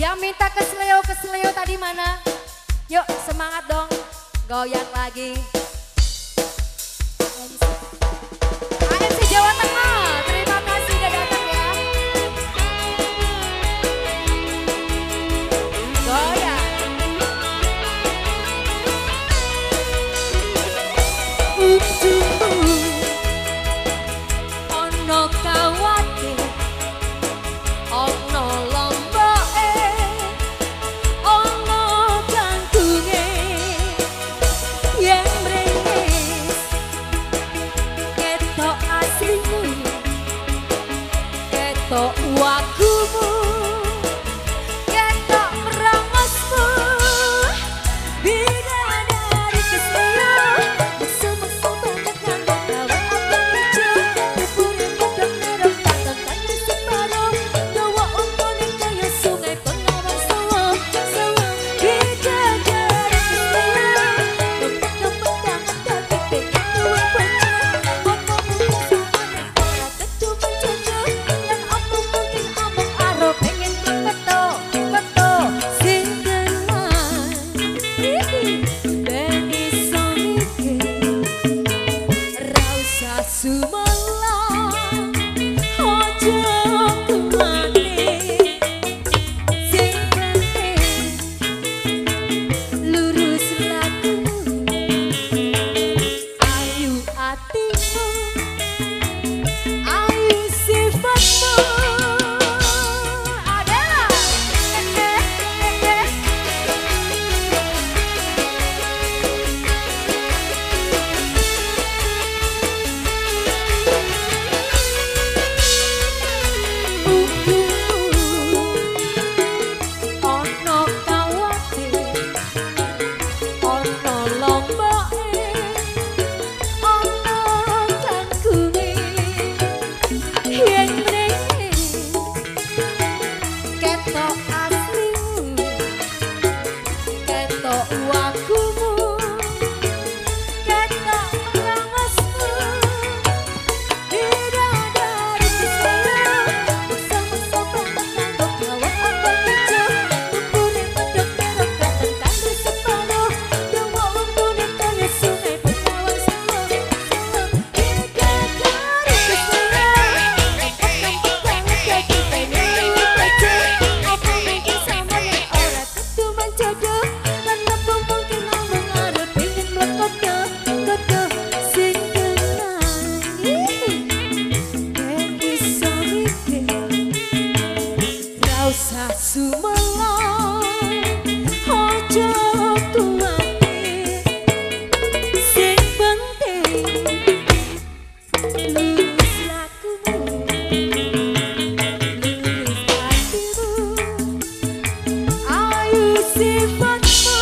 Yang minta kesleo tadi mana? Yuk semangat dong, goyang lagi. AMC Jawa Tengah, terima kasih udah datang ya. Goyang. Ono kawate, ono lomboke, ono jantunge, yen mrengis ketok aslimu, ketok wagumu, ketok merangosmu, bidadari kesleo, maksa-maksa banget nganggo gawe abang ijo, kubure padang merah katakan di separuh, dawa umpone kaya sungai Bengawan Solo, Solo, bidadari kesleo, lempet-lempet banget dadi pengen duwe bojo, apa mungkin samane ora kedu menjojo, lan apa mungkin amung aro pengen klepeto, klepeto sing tenan, ben iso mikir, ra usah sumelang, ojo kumaning, sing penting lurus lakumu, ayu atimu, ayu sifatmu. Adalah ono kawate, ono lomboke, ono kangkunge, yen mrengis ketok aslimu, ketok wagumu, ketok merangosmu, bidadari kesleo, maksa-maksa banget nganggo gawe abang ijo, kubure padang merah katakan di separuh, dawa umpone kaya sungai Bengawan Solo, Solo, bidadari kesleo, lempet-lempet banget dadi pengen duwe bojo, apa mungkin samane ora kedu menjojo, lan apa mungkin amung arep pengen mlekodo, kodo sing tenan, ben iso mikir, ra usah sumelang, ojo kuwatir, sing penting lurus lakumu, lurus hatimu, ayu sifatmu.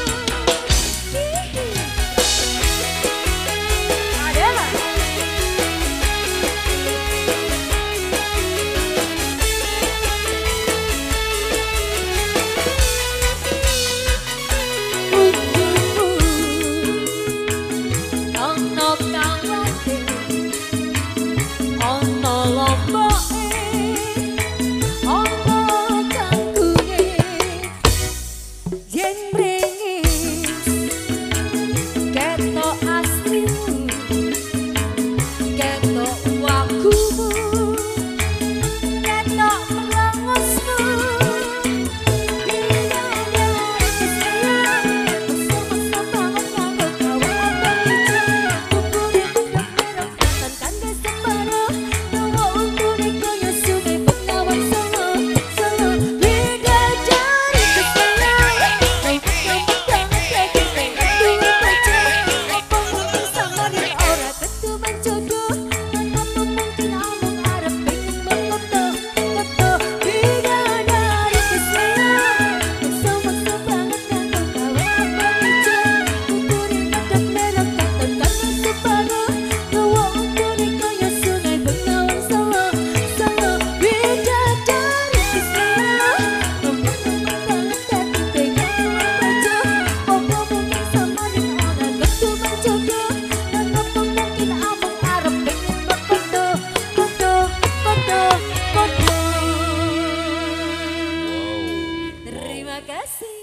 Adalah ono kawate, ono lomboke, ono kangkunge, yen mrengis ketok aslimu, ketok wagumu, ketok merangosmu, bidadari kesleo, maksa-maksa banget nganggo gawe abang ijo, kubure padang merah katakan di separuh, dawa umpone kaya sungai Bengawan Solo, Solo, bidadari kesleo, lempet-lempet banget dadi pengen duwe bojo, apa mungkin samane ora kedu menjojo, lan apa mungkin amung arep pengen mlekodo, kodo bidadari kesleo, maksa-maksa banget nganggo gawe abang ijo, kubure padang merah katakan di separuh, dawa umpone kaya sungai Bengawan Solo, Solo, bidadari kesleo, lempet-lempet banget dadi pengen duwe bojo, apa mungkin samane ora kedu menjojo, lan apa mungkin amung arep pengen mlekodo, kodo, kodo, kodo. kasih.